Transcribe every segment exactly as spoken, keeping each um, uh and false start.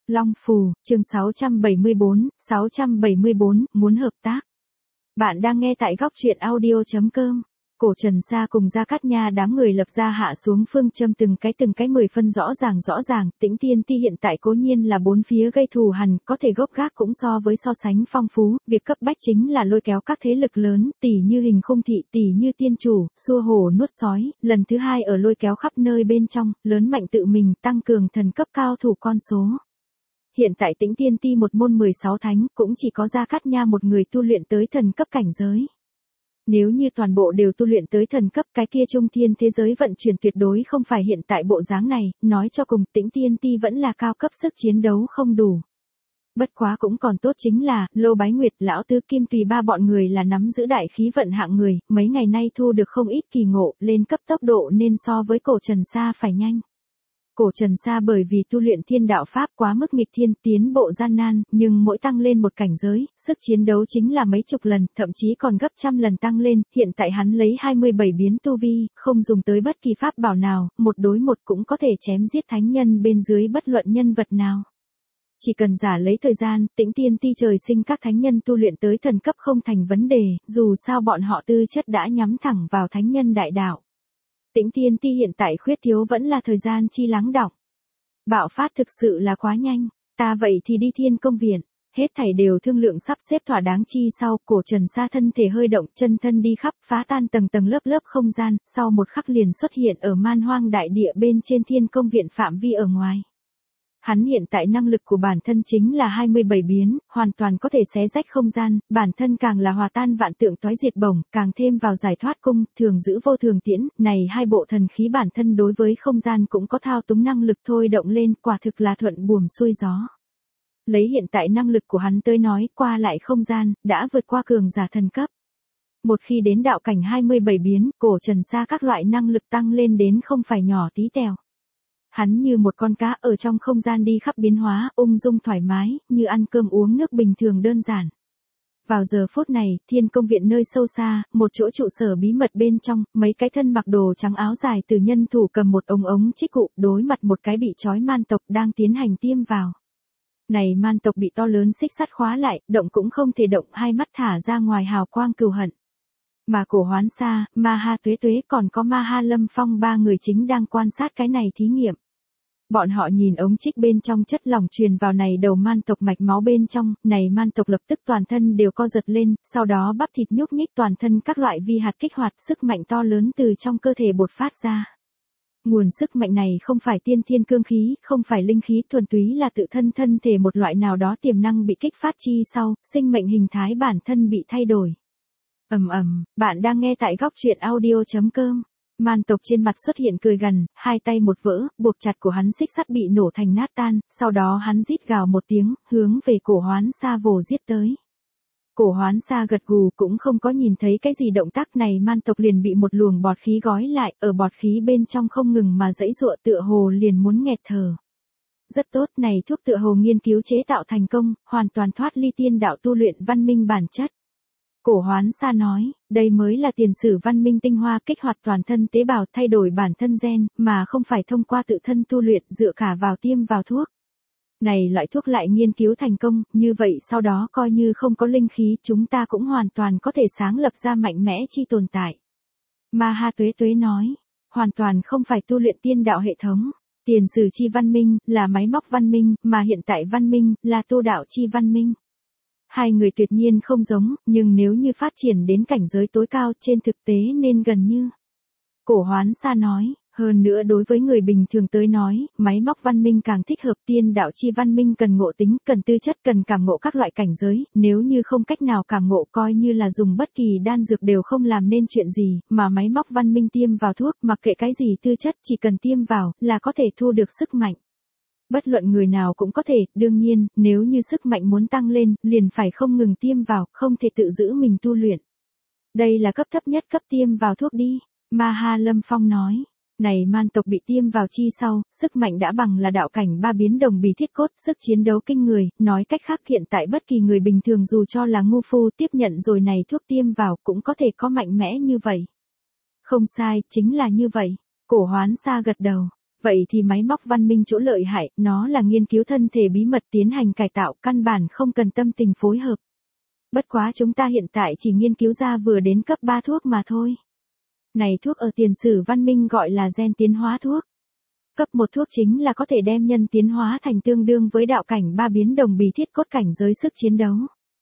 Long Phù, chương sáu trăm bảy mươi bốn, sáu trăm bảy mươi bốn, muốn hợp tác. Bạn đang nghe tại góc truyện audio.com. Cổ Trần Sa cùng Gia Cát Nha đám người lập ra hạ xuống phương châm từng cái từng cái mười phân rõ ràng rõ ràng, Tĩnh Tiên Ti hiện tại cố nhiên là bốn phía gây thù hằn, có thể gốc gác cũng so với so sánh phong phú, việc cấp bách chính là lôi kéo các thế lực lớn, tỷ như Hình Khung Thị, tỷ như Tiên Chủ, xua hổ nuốt sói, lần thứ hai ở lôi kéo khắp nơi bên trong, lớn mạnh tự mình, tăng cường thần cấp cao thủ con số. Hiện tại Tĩnh Tiên Ti một môn mười sáu thánh, cũng chỉ có Gia Cát Nha một người tu luyện tới thần cấp cảnh giới. Nếu như toàn bộ đều tu luyện tới thần cấp, cái kia trung thiên thế giới vận chuyển tuyệt đối không phải hiện tại bộ dáng này, nói cho cùng Tĩnh Tiên Ti vẫn là cao cấp sức chiến đấu không đủ. Bất quá cũng còn tốt chính là, Lô Bái Nguyệt, Lão Tứ Kim tùy ba bọn người là nắm giữ đại khí vận hạng người, mấy ngày nay thu được không ít kỳ ngộ, lên cấp tốc độ nên so với Cổ Trần Sa phải nhanh. Cổ Trần Sa bởi vì tu luyện thiên đạo pháp quá mức nghịch thiên, tiến bộ gian nan, nhưng mỗi tăng lên một cảnh giới, sức chiến đấu chính là mấy chục lần, thậm chí còn gấp trăm lần tăng lên, hiện tại hắn lấy hai mươi bảy biến tu vi, không dùng tới bất kỳ pháp bảo nào, một đối một cũng có thể chém giết thánh nhân bên dưới bất luận nhân vật nào. Chỉ cần giả lấy thời gian, Tĩnh Tiên Ti trời sinh các thánh nhân tu luyện tới thần cấp không thành vấn đề, dù sao bọn họ tư chất đã nhắm thẳng vào thánh nhân đại đạo. Tĩnh Tiên Ti hiện tại khuyết thiếu vẫn là thời gian chi lắng đọng. Bạo phát thực sự là quá nhanh, ta vậy thì đi Thiên Công Viện, hết thảy đều thương lượng sắp xếp thỏa đáng chi sau, Cổ Trần Sa thân thể hơi động, chân thân đi khắp, phá tan tầng tầng lớp lớp không gian, sau một khắc liền xuất hiện ở Man Hoang đại địa bên trên Thiên Công Viện phạm vi ở ngoài. Hắn hiện tại năng lực của bản thân chính là hai mươi bảy biến, hoàn toàn có thể xé rách không gian, bản thân càng là hòa tan vạn tượng toái diệt bổng, càng thêm vào giải thoát cung, thường giữ vô thường tiễn, này hai bộ thần khí bản thân đối với không gian cũng có thao túng năng lực thôi động lên, quả thực là thuận buồm xuôi gió. Lấy hiện tại năng lực của hắn tới nói, qua lại không gian, đã vượt qua cường giả thần cấp. Một khi đến đạo cảnh hai mươi bảy biến, Cổ Trần Sa các loại năng lực tăng lên đến không phải nhỏ tí tẹo. Hắn như một con cá ở trong không gian đi khắp biến hóa, ung dung thoải mái, như ăn cơm uống nước bình thường đơn giản. Vào giờ phút này, Thiên Công Viện nơi sâu xa, một chỗ trụ sở bí mật bên trong, mấy cái thân mặc đồ trắng áo dài từ nhân thủ cầm một ống ống trích cụ, đối mặt một cái bị trói man tộc đang tiến hành tiêm vào. Này man tộc bị to lớn xích sắt khóa lại, động cũng không thể động, hai mắt thả ra ngoài hào quang cừu hận. Mà Cổ Hoán Sa, Ma Ha Tuế Tuế còn có Ma Ha Lâm Phong ba người chính đang quan sát cái này thí nghiệm. Bọn họ nhìn ống trích bên trong chất lỏng truyền vào này đầu man tộc mạch máu bên trong, này man tộc lập tức toàn thân đều co giật lên, sau đó bắp thịt nhúc nhích toàn thân các loại vi hạt kích hoạt sức mạnh to lớn từ trong cơ thể bột phát ra. Nguồn sức mạnh này không phải tiên thiên cương khí, không phải linh khí, thuần túy là tự thân thân thể một loại nào đó tiềm năng bị kích phát chi sau, sinh mệnh hình thái bản thân bị thay đổi. Ầm ầm, bạn đang nghe tại góc truyện audio.com. Man tộc trên mặt xuất hiện cười gằn, hai tay một vỡ, buộc chặt của hắn xích sắt bị nổ thành nát tan, sau đó hắn rít gào một tiếng, hướng về Cổ Hoán Sa vồ giết tới. Cổ Hoán Sa gật gù cũng không có nhìn thấy cái gì động tác này, man tộc liền bị một luồng bọt khí gói lại, ở bọt khí bên trong không ngừng mà giãy giụa, tựa hồ liền muốn nghẹt thở. Rất tốt, này thuốc tựa hồ nghiên cứu chế tạo thành công, hoàn toàn thoát ly tiên đạo tu luyện văn minh bản chất. Cổ Hoán Sa nói, đây mới là tiền sử văn minh tinh hoa, kích hoạt toàn thân tế bào, thay đổi bản thân gen, mà không phải thông qua tự thân tu luyện, dựa cả vào tiêm vào thuốc. Này loại thuốc lại nghiên cứu thành công, như vậy sau đó coi như không có linh khí, chúng ta cũng hoàn toàn có thể sáng lập ra mạnh mẽ chi tồn tại. Ma Ha Tuế Tuế nói, hoàn toàn không phải tu luyện tiên đạo hệ thống. Tiền sử chi văn minh, là máy móc văn minh, mà hiện tại văn minh, là tu đạo chi văn minh. Hai người tuyệt nhiên không giống, nhưng nếu như phát triển đến cảnh giới tối cao trên thực tế nên gần như. Cổ Hoán Sa nói, hơn nữa đối với người bình thường tới nói, máy móc văn minh càng thích hợp, tiên đạo chi văn minh cần ngộ tính, cần tư chất, cần cảm ngộ các loại cảnh giới, nếu như không cách nào cảm ngộ coi như là dùng bất kỳ đan dược đều không làm nên chuyện gì, mà máy móc văn minh tiêm vào thuốc, mặc kệ cái gì tư chất, chỉ cần tiêm vào, là có thể thu được sức mạnh. Bất luận người nào cũng có thể, đương nhiên, nếu như sức mạnh muốn tăng lên, liền phải không ngừng tiêm vào, không thể tự giữ mình tu luyện. Đây là cấp thấp nhất cấp tiêm vào thuốc đi, Ma Ha Lâm Phong nói. Này man tộc bị tiêm vào chi sau, sức mạnh đã bằng là đạo cảnh ba biến đồng bì thiết cốt, sức chiến đấu kinh người, nói cách khác hiện tại bất kỳ người bình thường dù cho là ngu phu tiếp nhận rồi này thuốc tiêm vào cũng có thể có mạnh mẽ như vậy. Không sai, chính là như vậy. Cổ Hoán Sa gật đầu. vậy thì máy móc văn minh chỗ lợi hại, nó là nghiên cứu thân thể bí mật tiến hành cải tạo, căn bản không cần tâm tình phối hợp. Bất quá chúng ta hiện tại chỉ nghiên cứu ra vừa đến cấp ba thuốc mà thôi. Này thuốc ở tiền sử văn minh gọi là gen tiến hóa thuốc. Cấp một thuốc chính là có thể đem nhân tiến hóa thành tương đương với đạo cảnh ba biến đồng bì thiết cốt cảnh giới sức chiến đấu.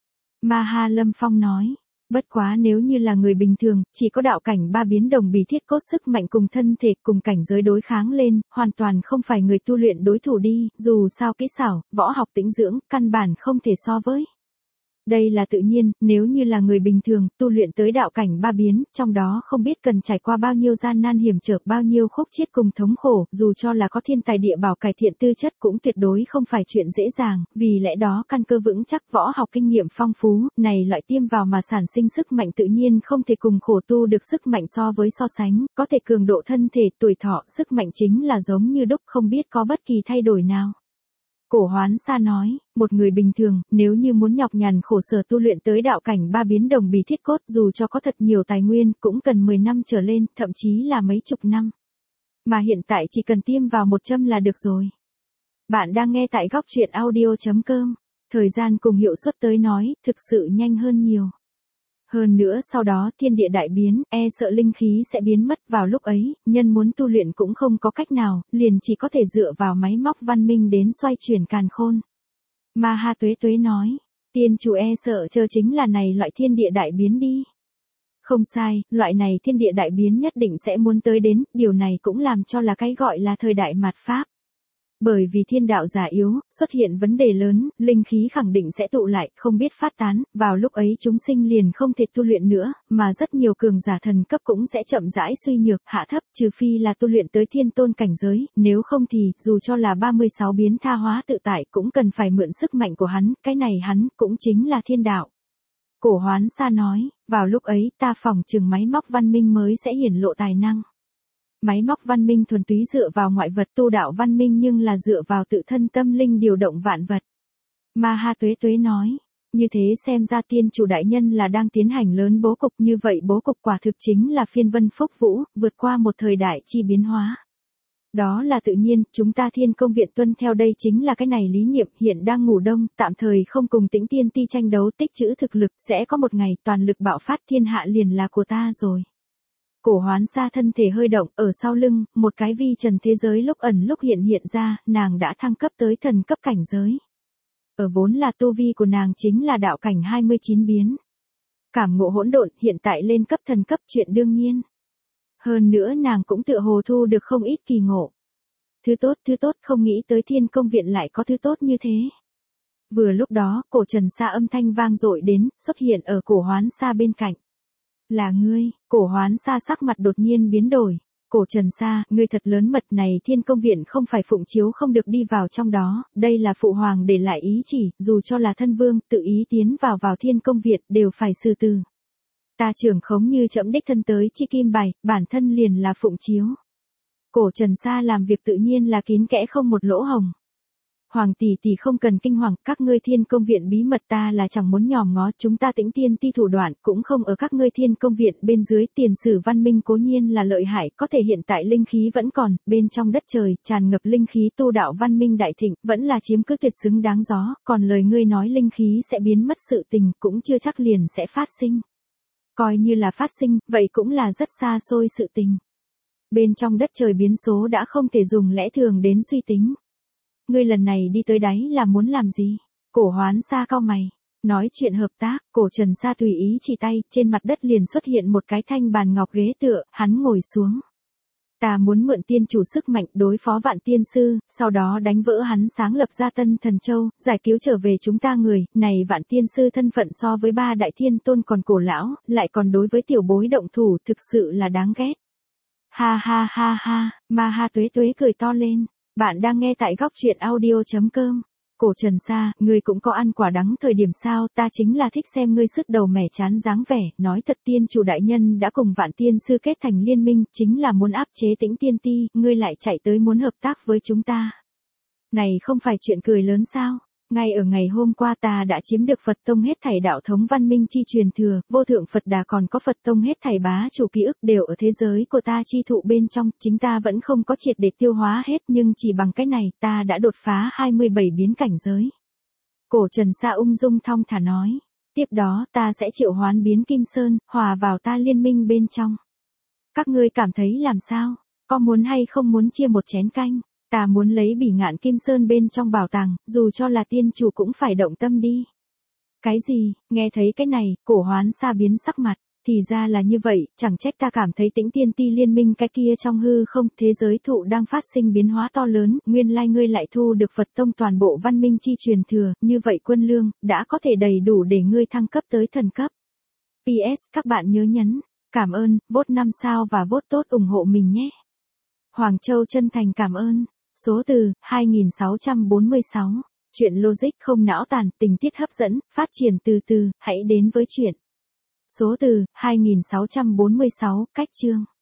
Ma Ha Lâm Phong nói. Bất quá nếu như là người bình thường, chỉ có đạo cảnh ba biến đồng bì thiết cốt sức mạnh cùng thân thể cùng cảnh giới đối kháng lên, hoàn toàn không phải người tu luyện đối thủ đi, dù sao kỹ xảo, võ học tĩnh dưỡng, căn bản không thể so với. Đây là tự nhiên, nếu như là người bình thường, tu luyện tới đạo cảnh ba biến, trong đó không biết cần trải qua bao nhiêu gian nan hiểm trở, bao nhiêu khúc chiết cùng thống khổ, dù cho là có thiên tài địa bảo cải thiện tư chất cũng tuyệt đối không phải chuyện dễ dàng, vì lẽ đó căn cơ vững chắc, võ học kinh nghiệm phong phú, này loại tiêm vào mà sản sinh sức mạnh tự nhiên không thể cùng khổ tu được sức mạnh so với so sánh, có thể cường độ thân thể, tuổi thọ, sức mạnh chính là giống như đúc, không biết có bất kỳ thay đổi nào. Cổ Hoán Sa nói, một người bình thường, nếu như muốn nhọc nhằn khổ sở tu luyện tới đạo cảnh ba biến đồng bì thiết cốt, dù cho có thật nhiều tài nguyên, cũng cần mười năm trở lên, thậm chí là mấy chục năm. Mà hiện tại chỉ cần tiêm vào một châm là được rồi. Bạn đang nghe tại góc truyện audio chấm com. Thời gian cùng hiệu suất tới nói, thực sự nhanh hơn nhiều. Hơn nữa sau đó thiên địa đại biến, e sợ linh khí sẽ biến mất vào lúc ấy, nhân muốn tu luyện cũng không có cách nào, liền chỉ có thể dựa vào máy móc văn minh đến xoay chuyển càn khôn. Ma Ha Tuế Tuế nói, tiên chủ e sợ chờ chính là này loại thiên địa đại biến đi. Không sai, loại này thiên địa đại biến nhất định sẽ muốn tới đến, điều này cũng làm cho là cái gọi là thời đại mạt Pháp. Bởi vì thiên đạo giả yếu, xuất hiện vấn đề lớn, linh khí khẳng định sẽ tụ lại, không biết phát tán, vào lúc ấy chúng sinh liền không thể tu luyện nữa, mà rất nhiều cường giả thần cấp cũng sẽ chậm rãi suy nhược, hạ thấp, trừ phi là tu luyện tới thiên tôn cảnh giới, nếu không thì, dù cho là ba mươi sáu biến tha hóa tự tại, cũng cần phải mượn sức mạnh của hắn, cái này hắn, cũng chính là thiên đạo. Cổ Hoán Sa nói, vào lúc ấy, ta phỏng chừng máy móc văn minh mới sẽ hiển lộ tài năng. Máy móc văn minh thuần túy dựa vào ngoại vật, tu đạo văn minh nhưng là dựa vào tự thân tâm linh điều động vạn vật. Ma Ha Tuế Tuế nói, như thế xem ra tiên chủ đại nhân là đang tiến hành lớn bố cục, như vậy bố cục quả thực chính là phiên vân phúc vũ, vượt qua một thời đại chi biến hóa. Đó là tự nhiên, chúng ta Thiên Công Viện tuân theo đây chính là cái này lý niệm, hiện đang ngủ đông, tạm thời không cùng Tĩnh Tiên Ti tranh đấu, tích trữ thực lực, sẽ có một ngày toàn lực bạo phát, thiên hạ liền là của ta rồi. Cổ Hoán Sa thân thể hơi động, ở sau lưng, một cái vi trần thế giới lúc ẩn lúc hiện hiện ra, nàng đã thăng cấp tới thần cấp cảnh giới. Ở vốn là tu vi của nàng chính là đạo cảnh hai mươi chín biến. Cảm ngộ hỗn độn, hiện tại lên cấp thần cấp chuyện đương nhiên. Hơn nữa nàng cũng tựa hồ thu được không ít kỳ ngộ. Thứ tốt, thứ tốt, không nghĩ tới Thiên Công Viện lại có thứ tốt như thế. Vừa lúc đó, cổ Trần Sa âm thanh vang dội đến, xuất hiện ở cổ Hoán Sa bên cạnh. Là ngươi, cổ Hoán Sa sắc mặt đột nhiên biến đổi. Cổ Trần Sa, ngươi thật lớn mật, này Thiên Công Viện không phải phụng chiếu không được đi vào trong đó, đây là phụ hoàng để lại ý chỉ, dù cho là thân vương, tự ý tiến vào vào Thiên Công Viện, đều phải xử từ. Ta trưởng khống như trẫm đích thân tới chi kim bài, bản thân liền là phụng chiếu. Cổ Trần Sa làm việc tự nhiên là kín kẽ không một lỗ hồng. Hoàng tỷ tỷ không cần kinh hoàng, các ngươi Thiên Công Viện bí mật ta là chẳng muốn nhòm ngó, chúng ta Tĩnh Tiên Ti thủ đoạn cũng không ở các ngươi Thiên Công Viện bên dưới, tiền sử văn minh cố nhiên là lợi hại, có thể hiện tại linh khí vẫn còn, bên trong đất trời, tràn ngập linh khí, tu đạo văn minh đại thịnh, vẫn là chiếm cứ tuyệt xứng đáng gió, còn lời ngươi nói linh khí sẽ biến mất sự tình, cũng chưa chắc liền sẽ phát sinh. Coi như là phát sinh, vậy cũng là rất xa xôi sự tình. Bên trong đất trời biến số đã không thể dùng lẽ thường đến suy tính. Ngươi lần này đi tới đáy là muốn làm gì? Cổ Hoán Sa cau mày. Nói chuyện hợp tác, cổ Trần Sa tùy ý chỉ tay, trên mặt đất liền xuất hiện một cái thanh bàn ngọc ghế tựa, hắn ngồi xuống. Ta muốn mượn tiên chủ sức mạnh đối phó Vạn Tiên Sư, sau đó đánh vỡ hắn sáng lập ra Tân Thần Châu, giải cứu trở về chúng ta người, này Vạn Tiên Sư thân phận so với ba đại thiên tôn còn cổ lão, lại còn đối với tiểu bối động thủ, thực sự là đáng ghét. Ha ha ha ha, Ma Ha Tuế Tuế cười to lên. Bạn đang nghe tại góc truyện audio chấm com. Cổ Trần Sa, ngươi cũng có ăn quả đắng thời điểm sao, ta chính là thích xem ngươi sứt đầu mẻ chán dáng vẻ, nói thật tiên chủ đại nhân đã cùng Vạn Tiên Sư kết thành liên minh, chính là muốn áp chế Tĩnh Tiên Ti, ngươi lại chạy tới muốn hợp tác với chúng ta. Này không phải chuyện cười lớn sao? Ngay ở ngày hôm qua ta đã chiếm được Phật tông hết thảy đạo thống văn minh chi truyền thừa, vô thượng Phật Đà còn có Phật tông hết thảy bá chủ ký ức đều ở thế giới của ta chi thụ bên trong, chính ta vẫn không có triệt để tiêu hóa hết nhưng chỉ bằng cái này ta đã đột phá hai mươi bảy biến cảnh giới. Cổ Trần Sa ung dung thong thả nói. Tiếp đó ta sẽ triệu hoán biến Kim Sơn, hòa vào ta liên minh bên trong. Các ngươi cảm thấy làm sao? Có muốn hay không muốn chia một chén canh? Ta muốn lấy bỉ ngạn Kim Sơn bên trong bảo tàng, dù cho là tiên chủ cũng phải động tâm đi. Cái gì? Nghe thấy cái này, Cổ Hoán Sa biến sắc mặt. Thì ra là như vậy, chẳng trách ta cảm thấy Tĩnh Tiên Ti liên minh cái kia trong hư không, thế giới thụ đang phát sinh biến hóa to lớn, nguyên lai ngươi lại thu được Phật tông toàn bộ văn minh chi truyền thừa, như vậy quân lương, đã có thể đầy đủ để ngươi thăng cấp tới thần cấp. pê ét các bạn nhớ nhấn, cảm ơn, vote năm sao và vote tốt ủng hộ mình nhé. Hoàng Châu chân thành cảm ơn. Số từ, hai nghìn sáu trăm bốn mươi sáu. Chuyện logic không não tàn, tình tiết hấp dẫn, phát triển từ từ, hãy đến với chuyện. Số từ, hai nghìn sáu trăm bốn mươi sáu, cách chương.